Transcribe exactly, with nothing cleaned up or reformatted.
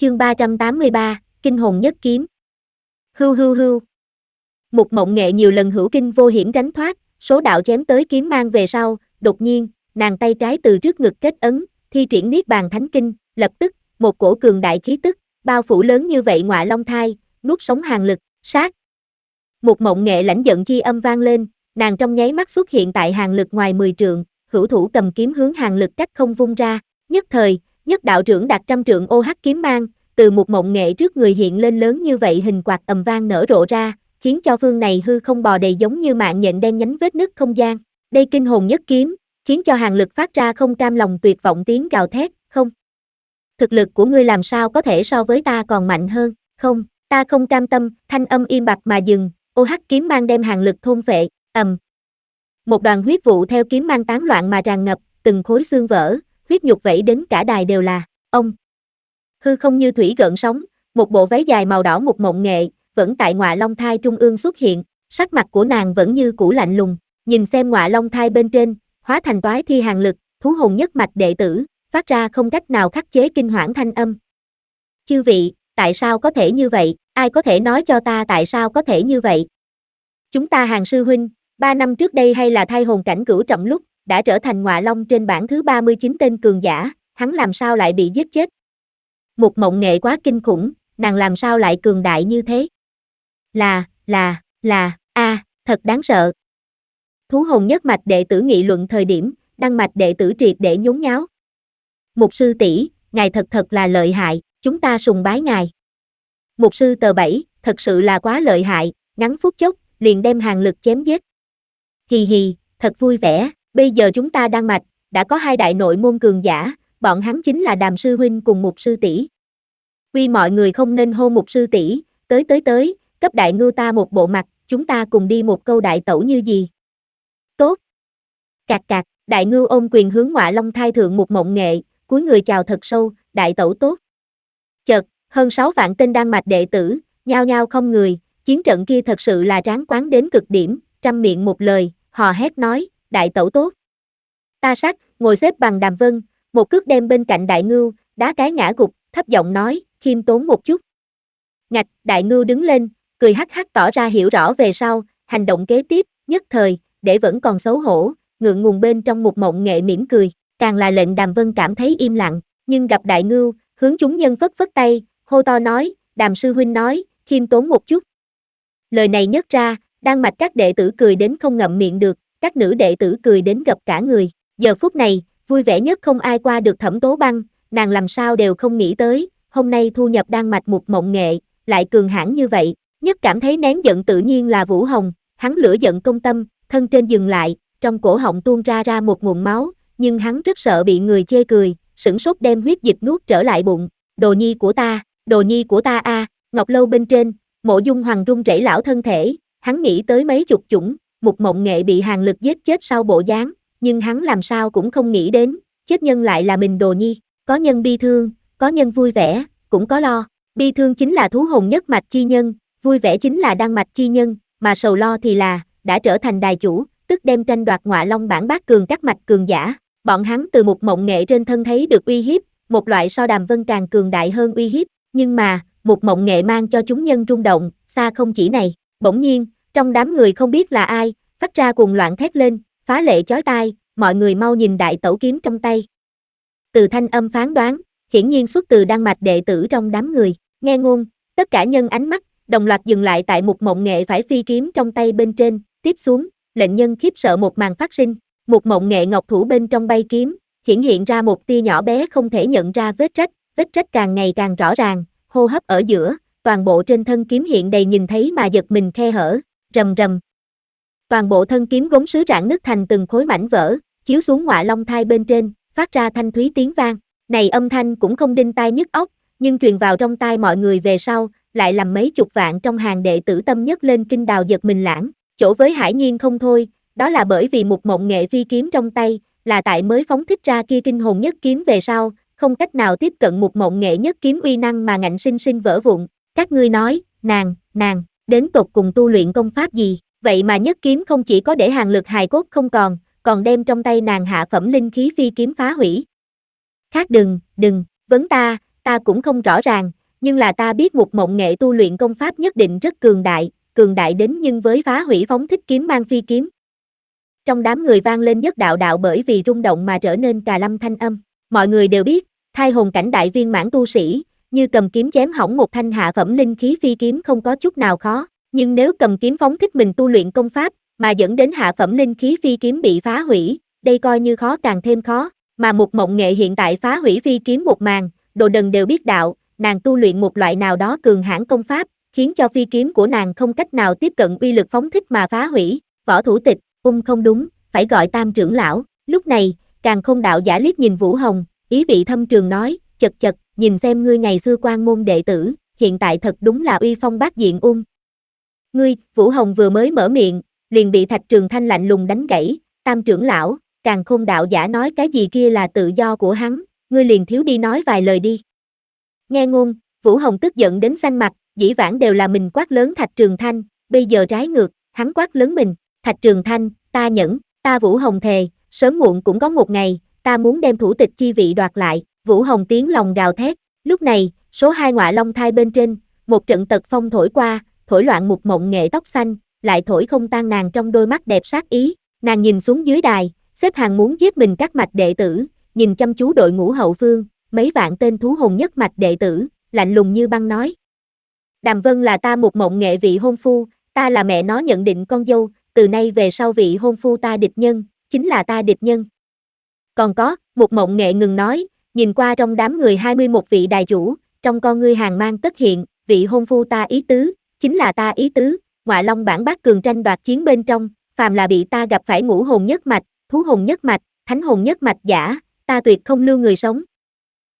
Chương ba trăm tám mươi ba, Kinh hồn nhất kiếm. Hưu hưu hưu. Mục Mộng Nghệ nhiều lần hữu kinh vô hiểm tránh thoát, số đạo chém tới kiếm mang về sau, đột nhiên, nàng tay trái từ trước ngực kết ấn, thi triển Niết Bàn Thánh Kinh, lập tức, một cổ cường đại khí tức, bao phủ lớn như vậy Ngọa Long Thai, nuốt sống hàng lực, sát. Mục Mộng Nghệ lãnh giận chi âm vang lên, nàng trong nháy mắt xuất hiện tại hàng lực ngoài mười trượng, hữu thủ cầm kiếm hướng hàng lực cách không vung ra, nhất thời, nhất đạo trưởng đạt trăm trượng ô hắc kiếm mang, từ Mục Mộng Nghệ trước người hiện lên lớn như vậy hình quạt ầm vang nở rộ ra, khiến cho phương này hư không bò đầy giống như mạng nhện đen nhánh vết nứt không gian. Đây kinh hồn nhất kiếm, khiến cho hàng lực phát ra không cam lòng tuyệt vọng tiếng gào thét, không. Thực lực của ngươi làm sao có thể so với ta còn mạnh hơn, không, ta không cam tâm, thanh âm im bặt mà dừng, ô hắc kiếm mang đem hàng lực thôn phệ, ầm. Một đoàn huyết vụ theo kiếm mang tán loạn mà tràn ngập, từng khối xương vỡ, huyết nhục vẩy đến cả đài đều là, ông. Hư không như thủy gợn sóng, một bộ váy dài màu đỏ Mục Mộng Nghệ, vẫn tại Ngọa Long Thai trung ương xuất hiện, sắc mặt của nàng vẫn như cũ lạnh lùng, nhìn xem Ngọa Long Thai bên trên, hóa thành toái thi hàng lực, thú hồn nhất mạch đệ tử, phát ra không cách nào khắc chế kinh hoảng thanh âm. Chư vị, tại sao có thể như vậy, ai có thể nói cho ta tại sao có thể như vậy? Chúng ta Hàng sư huynh, ba năm trước đây hay là thai hồn cảnh cửu trọng lúc, đã trở thành Ngọa Long trên bảng thứ ba mươi chín tên cường giả, hắn làm sao lại bị giết chết? Mục Mộng Nghệ quá kinh khủng, nàng làm sao lại cường đại như thế? Là, là, là, a, à, thật đáng sợ. Thú hồn nhất mạch đệ tử nghị luận thời điểm, đăng mạch đệ tử triệt để nhốn nháo. Mục sư tỷ, ngài thật thật là lợi hại, chúng ta sùng bái ngài. Mục sư tờ bảy, thật sự là quá lợi hại, ngắn phút chốc, liền đem hàng lực chém giết. Hì hì, thật vui vẻ, bây giờ chúng ta đăng mạch, đã có hai đại nội môn cường giả, bọn hắn chính là Đàm sư huynh cùng Mục sư tỷ. Quy mọi người không nên hô Mục sư tỷ, tới tới tới, cấp đại ngưu ta một bộ mặt, chúng ta cùng đi một câu đại tẩu như gì. Tốt. Cạc cạc, đại ngưu ôm quyền hướng Ngọa Long Thai thượng Mục Mộng Nghệ, cúi người chào thật sâu, đại tẩu tốt. Chợt, hơn sáu vạn tên đan mạch đệ tử, nhao nhao không người, chiến trận kia thật sự là tráng quán đến cực điểm, trăm miệng một lời, hò hét nói, đại tẩu tốt. Ta sắc, ngồi xếp bằng Đàm Vân, một cước đem bên cạnh đại ngưu, đá cái ngã gục, thấp giọng nói, khiêm tốn một chút. Ngạch, đại ngưu đứng lên, cười hắc hắc tỏ ra hiểu rõ về sau, hành động kế tiếp, nhất thời, để vẫn còn xấu hổ, ngượng ngùng bên trong Mục Mộng Nghệ mỉm cười, càng là lệnh Đàm Vân cảm thấy im lặng, nhưng gặp đại ngưu, hướng chúng nhân phất phất tay, hô to nói, Đàm sư huynh nói, khiêm tốn một chút. Lời này nhất ra, đan mạch các đệ tử cười đến không ngậm miệng được, các nữ đệ tử cười đến gập cả người, giờ phút này, vui vẻ nhất không ai qua được Thẩm Tố Băng, nàng làm sao đều không nghĩ tới, hôm nay thu nhập đan mạch Mục Mộng Nghệ, lại cường hãn như vậy, nhất cảm thấy nén giận tự nhiên là Vũ Hồng, hắn lửa giận công tâm, thân trên dừng lại, trong cổ họng tuôn ra ra một nguồn máu, nhưng hắn rất sợ bị người chê cười, sửng sốt đem huyết dịch nuốt trở lại bụng, đồ nhi của ta, đồ nhi của ta a, à, Ngọc Lâu bên trên, Mộ Dung Hoàng run rẩy lão thân thể, hắn nghĩ tới mấy chục chủng, Mục Mộng Nghệ bị hàng lực giết chết sau bộ dáng, nhưng hắn làm sao cũng không nghĩ đến, chết nhân lại là mình đồ nhi, có nhân bi thương, có nhân vui vẻ, cũng có lo, bi thương chính là thú hồn nhất mạch chi nhân, vui vẻ chính là đan mạch chi nhân, mà sầu lo thì là, đã trở thành đài chủ, tức đem tranh đoạt Ngọa Long bản bát cường các mạch cường giả, bọn hắn từ Mục Mộng Nghệ trên thân thấy được uy hiếp, một loại so Đàm Vân càng cường đại hơn uy hiếp, nhưng mà, Mục Mộng Nghệ mang cho chúng nhân rung động, xa không chỉ này, bỗng nhiên, trong đám người không biết là ai, phát ra cuồng loạn thét lên, phá lệ chói tai, mọi người mau nhìn đại tẩu kiếm trong tay. Từ thanh âm phán đoán, hiển nhiên xuất từ đan mạch đệ tử trong đám người, nghe ngôn, tất cả nhân ánh mắt, đồng loạt dừng lại tại Mục Mộng Nghệ phải phi kiếm trong tay bên trên, tiếp xuống, lệnh nhân khiếp sợ một màn phát sinh, Mục Mộng Nghệ ngọc thủ bên trong bay kiếm, hiển hiện ra một tia nhỏ bé không thể nhận ra vết rách, vết rách càng ngày càng rõ ràng, hô hấp ở giữa, toàn bộ trên thân kiếm hiện đầy nhìn thấy mà giật mình khe hở, rầm rầm. Toàn bộ thân kiếm gốm sứ rạn nứt thành từng khối mảnh vỡ, chiếu xuống Ngọa Long Thai bên trên, phát ra thanh thúy tiếng vang. Này âm thanh cũng không đinh tai nhức óc, nhưng truyền vào trong tai mọi người về sau, lại làm mấy chục vạn trong hàng đệ tử tâm nhất lên kinh đào giật mình lãng, chỗ với hải nhiên không thôi, đó là bởi vì Mục Mộng Nghệ phi kiếm trong tay, là tại mới phóng thích ra kia kinh hồn nhất kiếm về sau, không cách nào tiếp cận Mục Mộng Nghệ nhất kiếm uy năng mà ngạnh sinh sinh vỡ vụn. Các ngươi nói, nàng, nàng, đến tột cùng tu luyện công pháp gì, vậy mà nhất kiếm không chỉ có để hàng lực hài cốt không còn, còn đem trong tay nàng hạ phẩm linh khí phi kiếm phá hủy. Khác đừng, đừng, vấn ta, ta cũng không rõ ràng, nhưng là ta biết một mộng nghệ tu luyện công pháp nhất định rất cường đại, cường đại đến nhưng với phá hủy phóng thích kiếm mang phi kiếm. Trong đám người vang lên nhất đạo đạo bởi vì rung động mà trở nên cà lâm thanh âm. Mọi người đều biết, thai hồn cảnh đại viên mãn tu sĩ, như cầm kiếm chém hỏng một thanh hạ phẩm linh khí phi kiếm không có chút nào khó, nhưng nếu cầm kiếm phóng thích mình tu luyện công pháp, mà dẫn đến hạ phẩm linh khí phi kiếm bị phá hủy, đây coi như khó càng thêm khó, mà một mộng nghệ hiện tại phá hủy phi kiếm một màn, đồ đần đều biết đạo, nàng tu luyện một loại nào đó cường hãn công pháp, khiến cho phi kiếm của nàng không cách nào tiếp cận uy lực phóng thích mà phá hủy. Võ thủ tịch, ung không đúng, phải gọi Tam trưởng lão. Lúc này, Càn Khôn đạo giả liếc nhìn Vũ Hồng, ý vị thâm trường nói, chật chật, nhìn xem ngươi ngày xưa quan môn đệ tử, hiện tại thật đúng là uy phong bát diện ung. Ngươi, Vũ Hồng vừa mới mở miệng, liền bị Thạch Trường Thanh lạnh lùng đánh gãy, Tam trưởng lão, Càn Khôn đạo giả nói cái gì kia là tự do của hắn, ngươi liền thiếu đi nói vài lời đi. Nghe ngôn, Vũ Hồng tức giận đến xanh mặt, dĩ vãng đều là mình quát lớn Thạch Trường Thanh, bây giờ trái ngược, hắn quát lớn mình, Thạch Trường Thanh, ta nhẫn, ta Vũ Hồng thề, sớm muộn cũng có một ngày, ta muốn đem thủ tịch chi vị đoạt lại, Vũ Hồng tiếng lòng gào thét, lúc này, số hai ngọa long thai bên trên, một trận tật phong thổi qua, thổi loạn một mộng nghệ tóc xanh, lại thổi không tan nàng trong đôi mắt đẹp sát ý, nàng nhìn xuống dưới đài, xếp hàng muốn giết mình các mạch đệ tử, nhìn chăm chú đội ngũ hậu phương, mấy vạn tên thú hồn nhất mạch đệ tử, lạnh lùng như băng nói. Đàm Vân là ta một mộng nghệ vị hôn phu, ta là mẹ nó nhận định con dâu, từ nay về sau vị hôn phu ta địch nhân, chính là ta địch nhân. Còn có, một mộng nghệ ngừng nói, nhìn qua trong đám người hai mươi mốt vị đài chủ, trong con ngươi hàng mang tất hiện, vị hôn phu ta ý tứ, chính là ta ý tứ, ngọa long bản bát cường tranh đoạt chiến bên trong, phàm là bị ta gặp phải ngũ hồn nhất mạch, thú hồn nhất mạch, thánh hồn nhất mạch giả, ta tuyệt không lưu người sống,